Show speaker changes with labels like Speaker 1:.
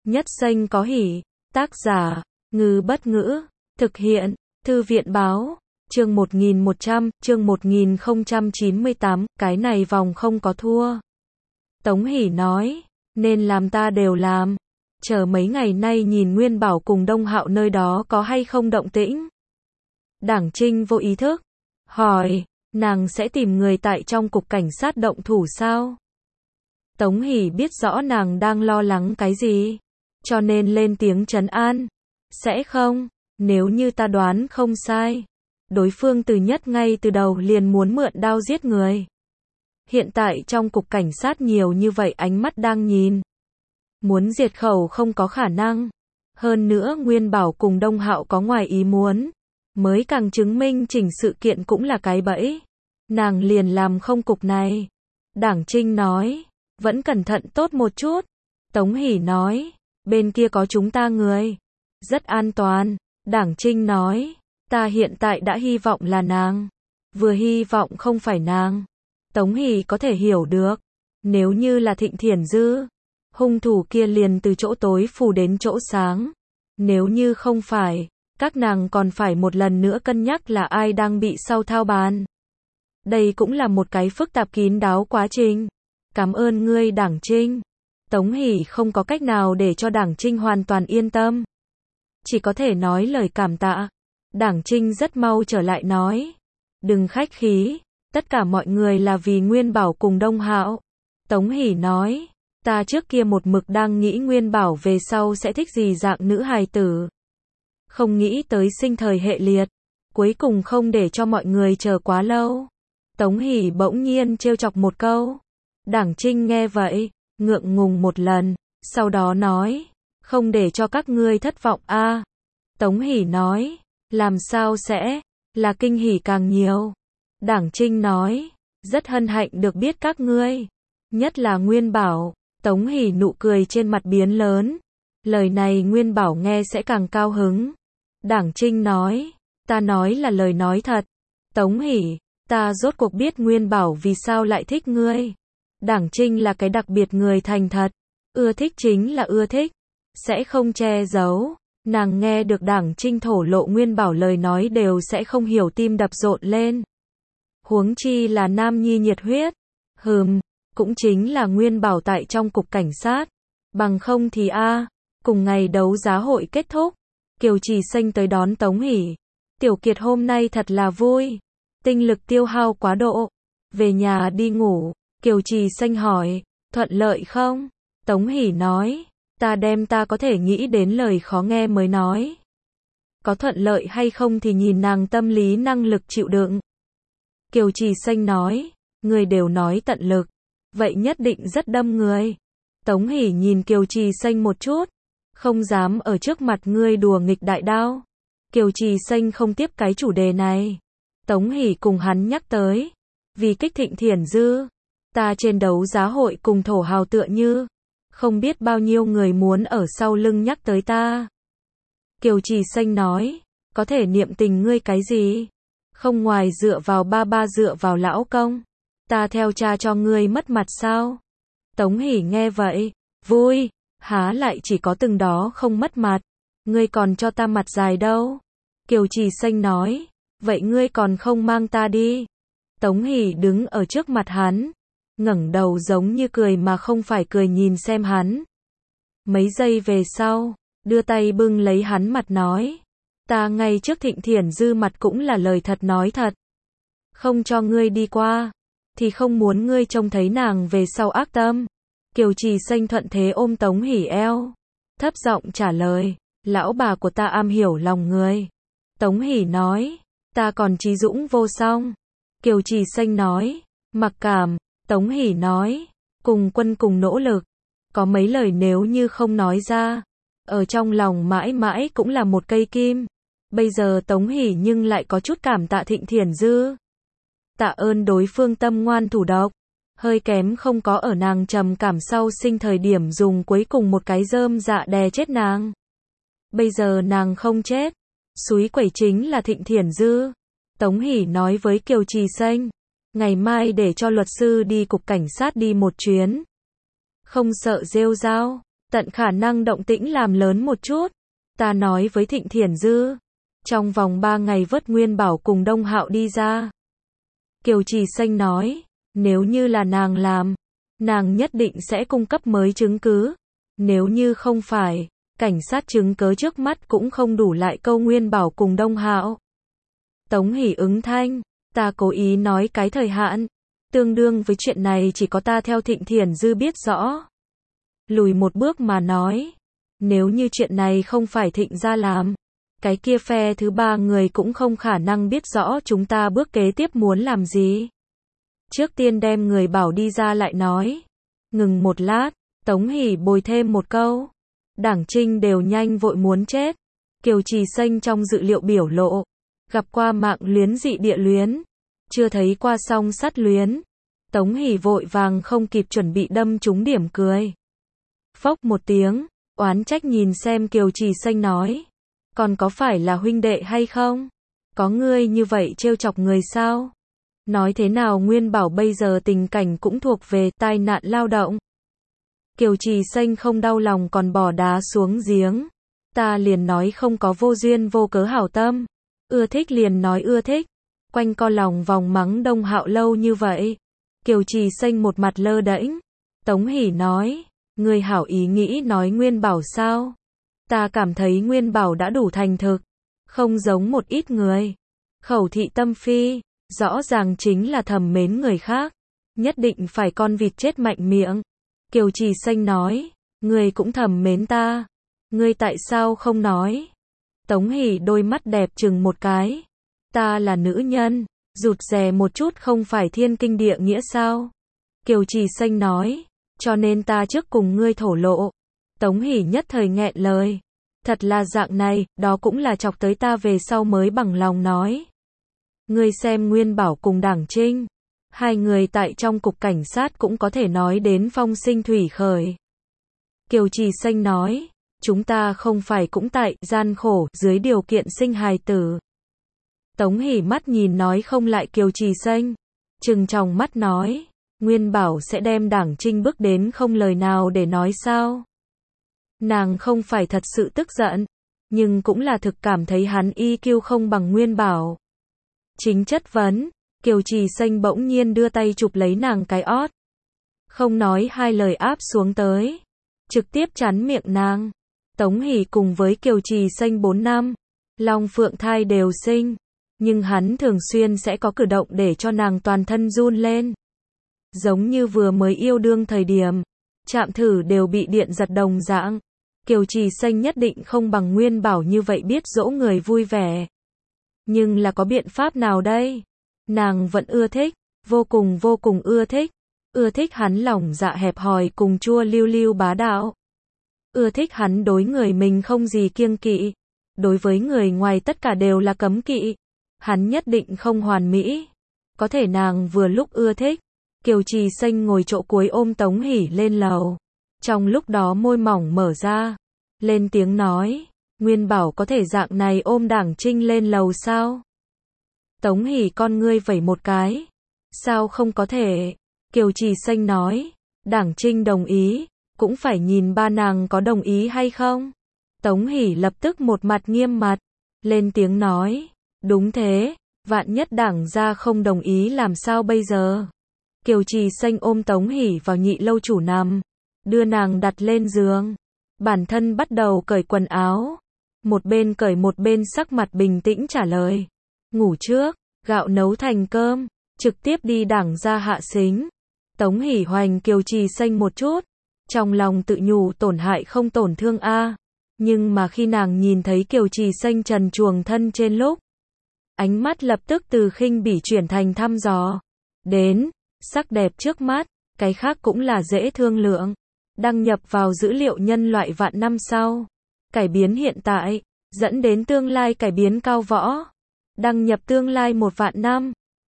Speaker 1: Nhất xanh có hỉ. Tác giả, Ngư Bất Ngữ. Thực hiện, Thư viện Báo. Chương 1100, chương 1098, cái này vòng không có thua. Tống Hỷ nói, nên làm ta đều làm. Chờ mấy ngày nay nhìn Nguyên Bảo cùng Đông Hạo nơi đó có hay không động tĩnh. Đảng Trinh vô ý thức hỏi, nàng sẽ tìm người tại trong cục cảnh sát động thủ sao? Tống Hỷ biết rõ nàng đang lo lắng cái gì, cho nên lên tiếng trấn an. Sẽ không, nếu như ta đoán không sai, đối phương từ nhất ngay từ đầu liền muốn mượn đao giết người. Hiện tại trong cục cảnh sát nhiều như vậy ánh mắt đang nhìn. Muốn diệt khẩu không có khả năng. Hơn nữa Nguyên Bảo cùng Đông Hạo có ngoài ý muốn, mới càng chứng minh chỉnh sự kiện cũng là cái bẫy. Nàng liền làm không cục này. Đảng Trinh nói, vẫn cẩn thận tốt một chút. Tống Hỷ nói, bên kia có chúng ta người. Rất an toàn. Đảng Trinh nói, ta hiện tại đã hy vọng là nàng. Vừa hy vọng không phải nàng. Tống Hỷ có thể hiểu được. Nếu như là Thịnh Thiển Dư, hung thủ kia liền từ chỗ tối phù đến chỗ sáng. Nếu như không phải, các nàng còn phải một lần nữa cân nhắc là ai đang bị sau thao bàn. Đây cũng là một cái phức tạp kín đáo quá trình. Cảm ơn ngươi Đảng Trinh. Tống Hỷ không có cách nào để cho Đảng Trinh hoàn toàn yên tâm. Chỉ có thể nói lời cảm tạ. Đảng Trinh rất mau trở lại nói, đừng khách khí, tất cả mọi người là vì Nguyên Bảo cùng Đông Hạo. Tống Hỷ nói, ta trước kia một mực đang nghĩ Nguyên Bảo về sau sẽ thích gì dạng nữ hài tử. Không nghĩ tới sinh thời hệ liệt, cuối cùng không để cho mọi người chờ quá lâu. Tống Hỷ bỗng nhiên trêu chọc một câu. Đảng Trinh nghe vậy, ngượng ngùng một lần, sau đó nói, không để cho các ngươi thất vọng a. Tống Hỷ nói, làm sao sẽ, là kinh hỉ càng nhiều. Đảng Trinh nói, rất hân hạnh được biết các ngươi, nhất là Nguyên Bảo. Tống Hỷ nụ cười trên mặt biến lớn. Lời này Nguyên Bảo nghe sẽ càng cao hứng. Đảng Trinh nói, ta nói là lời nói thật. Tống Hỷ, ta rốt cuộc biết Nguyên Bảo vì sao lại thích ngươi. Đảng Trinh là cái đặc biệt người thành thật. Ưa thích chính là ưa thích, sẽ không che giấu. Nàng nghe được Đảng Trinh thổ lộ Nguyên Bảo lời nói đều sẽ không hiểu tim đập rộn lên. Huống chi là nam nhi nhiệt huyết. Cũng chính là Nguyên Bảo tại trong cục cảnh sát. Bằng không thì cùng ngày đấu giá hội kết thúc, Kiều Trì Xanh tới đón Tống Hỷ. Tiểu Kiệt hôm nay thật là vui. Tinh lực tiêu hao quá độ. Về nhà đi ngủ. Kiều Trì Xanh hỏi, thuận lợi không? Tống Hỷ nói, ta có thể nghĩ đến lời khó nghe mới nói. Có thuận lợi hay không thì nhìn nàng tâm lý năng lực chịu đựng. Kiều Trì Xanh nói, người đều nói tận lực, vậy nhất định rất đâm người. Tống Hỷ nhìn Kiều Trì Xanh một chút, không dám ở trước mặt ngươi đùa nghịch đại đao. Kiều Trì Xanh không tiếp cái chủ đề này. Tống Hỷ cùng hắn nhắc tới, vì kích Thịnh Thiển Dư, ta trên đấu giá hội cùng thổ hào tựa như, không biết bao nhiêu người muốn ở sau lưng nhắc tới ta. Kiều Trì Xanh nói, có thể niệm tình ngươi cái gì? Không ngoài dựa vào ba dựa vào lão công. Ta theo cha cho ngươi mất mặt sao? Tống Hỷ nghe vậy, vui, há lại chỉ có từng đó không mất mặt. Ngươi còn cho ta mặt dài đâu. Kiều Trì Xanh nói, vậy ngươi còn không mang ta đi. Tống Hỷ đứng ở trước mặt hắn, ngẩng đầu giống như cười mà không phải cười nhìn xem hắn. Mấy giây về sau, đưa tay bưng lấy hắn mặt nói, ta ngay trước Thịnh Thiển Dư mặt cũng là lời thật nói thật. Không cho ngươi đi qua, thì không muốn ngươi trông thấy nàng về sau ác tâm. Kiều Trì Xanh thuận thế ôm Tống Hỷ eo, thấp giọng trả lời, lão bà của ta am hiểu lòng người. Tống Hỷ nói, ta còn trí dũng vô song. Kiều Trì Xanh nói, mặc cảm. Tống Hỷ nói, cùng quân cùng nỗ lực. Có mấy lời nếu như không nói ra, ở trong lòng mãi mãi cũng là một cây kim. Bây giờ Tống Hỷ nhưng lại có chút cảm tạ Thịnh Thiển Dư. Tạ ơn đối phương tâm ngoan thủ độc. Hơi kém không có ở nàng trầm cảm sau sinh thời điểm dùng cuối cùng một cái rơm dạ đè chết nàng. Bây giờ nàng không chết. Súy quẩy chính là Thịnh Thiển Dư. Tống Hỷ nói với Kiều Trì Xanh, ngày mai để cho luật sư đi cục cảnh sát đi một chuyến. Không sợ rêu rao. tận khả năng động tĩnh làm lớn một chút. Ta nói với Thịnh Thiển Dư, trong vòng 3 ngày vớt Nguyên Bảo cùng Đông Hạo đi ra. Kiều Trì Xanh nói, nếu như là nàng làm, nàng nhất định sẽ cung cấp mới chứng cứ. Nếu như không phải, cảnh sát chứng cớ trước mắt cũng không đủ lại câu Nguyên Bảo cùng Đông Hạo. Tống Hỷ ứng thanh, ta cố ý nói cái thời hạn, tương đương với chuyện này chỉ có ta theo Thịnh Thiển Dư biết rõ. Lùi một bước mà nói, nếu như chuyện này không phải Thịnh gia làm, cái kia phe thứ ba người cũng không khả năng biết rõ chúng ta bước kế tiếp muốn làm gì. Trước tiên đem người bảo đi ra lại nói. Ngừng một lát, Tống Hỷ bồi thêm một câu. Đảng Trinh đều nhanh vội muốn chết. Kiều Trì Xanh trong dự liệu biểu lộ. Gặp qua mạng luyến dị địa luyến. Chưa thấy qua song sắt luyến. Tống Hỷ vội vàng không kịp chuẩn bị đâm trúng điểm cười. Phốc một tiếng, oán trách nhìn xem Kiều Trì Xanh nói. Còn có phải là huynh đệ hay không? Có ngươi như vậy trêu chọc người sao? Nói thế nào Nguyên Bảo bây giờ tình cảnh cũng thuộc về tai nạn lao động. Kiều Trì Xanh không đau lòng còn bỏ đá xuống giếng. Ta liền nói không có vô duyên vô cớ hảo tâm. Ưa thích liền nói ưa thích. Quanh co lòng vòng mắng Đông Hạo lâu như vậy. Kiều Trì Xanh một mặt lơ đễnh. Tống Hỷ nói, người hảo ý nghĩ nói Nguyên Bảo sao? Ta cảm thấy Nguyên Bảo đã đủ thành thực. Không giống một ít người. Khẩu thị tâm phi. Rõ ràng chính là thầm mến người khác. Nhất định phải con vịt chết mạnh miệng. Kiều Trì Xanh nói, người cũng thầm mến ta. Ngươi tại sao không nói? Tống Hỷ đôi mắt đẹp chừng một cái. Ta là nữ nhân, rụt rè một chút không phải thiên kinh địa nghĩa sao? Kiều Trì Xanh nói, cho nên ta trước cùng ngươi thổ lộ. Tống Hỷ nhất thời nghẹn lời. Thật là dạng này, đó cũng là chọc tới ta về sau mới bằng lòng nói. Ngươi xem Nguyên Bảo cùng Đảng Trinh. Hai người tại trong cục cảnh sát cũng có thể nói đến phong sinh thủy khởi. Kiều Trì Xanh nói, chúng ta không phải cũng tại gian khổ dưới điều kiện sinh hài tử. Tống Hỷ mắt nhìn nói không lại Kiều Trì Xanh. Trừng tròng mắt nói, Nguyên Bảo sẽ đem Đảng Trinh bước đến không lời nào để nói sao. Nàng không phải thật sự tức giận, nhưng cũng là thực cảm thấy hắn EQ không bằng Nguyên Bảo. Chính chất vấn, Kiều Trì Xanh bỗng nhiên đưa tay chụp lấy nàng cái ót. Không nói hai lời áp xuống tới. Trực tiếp chắn miệng nàng. Tống Hỷ cùng với Kiều Trì Xanh 4 năm. Long phượng thai đều sinh. Nhưng hắn thường xuyên sẽ có cử động để cho nàng toàn thân run lên. Giống như vừa mới yêu đương thời điểm. Chạm thử đều bị điện giật đồng dạng. Kiều Trì Xanh nhất định không bằng Nguyên Bảo như vậy biết dỗ người vui vẻ. Nhưng là có biện pháp nào đây? Nàng vẫn ưa thích, vô cùng ưa thích. Ưa thích hắn lòng dạ hẹp hòi cùng chua lưu lưu bá đạo. Ưa thích hắn đối người mình không gì kiêng kỵ. Đối với người ngoài tất cả đều là cấm kỵ. Hắn nhất định không hoàn mỹ. Có thể nàng vừa lúc ưa thích. Kiều Trì Xanh ngồi chỗ cuối ôm Tống Hỷ lên lầu. Trong lúc đó môi mỏng mở ra. Lên tiếng nói, Nguyên Bảo có thể dạng này ôm Đảng Trinh lên lầu sao? Tống Hỷ con ngươi vẩy một cái. Sao không có thể? Kiều Trì Xanh nói, Đảng Trinh đồng ý, cũng phải nhìn ba nàng có đồng ý hay không? Tống Hỷ lập tức một mặt nghiêm mặt, lên tiếng nói, đúng thế, vạn nhất Đảng gia không đồng ý làm sao bây giờ? Kiều Trì Xanh ôm Tống Hỷ vào nhị lâu chủ nằm, đưa nàng đặt lên giường, bản thân bắt đầu cởi quần áo, một bên cởi một bên sắc mặt bình tĩnh trả lời, ngủ trước, gạo nấu thành cơm, trực tiếp đi Đảng gia hạ xính. Tống Hỷ hoành Kiều Trì Xanh một chút, trong lòng tự nhủ tổn hại không tổn thương a, nhưng mà khi nàng nhìn thấy Kiều Trì Xanh trần truồng thân trên lúc, ánh mắt lập tức từ khinh bỉ chuyển thành thăm dò. Đến, sắc đẹp trước mắt, cái khác cũng là dễ thương lượng. Đăng nhập vào dữ liệu nhân loại vạn năm sau. Cải biến hiện tại, dẫn đến tương lai cải biến cao võ. Đăng nhập tương lai 1 vạn năm.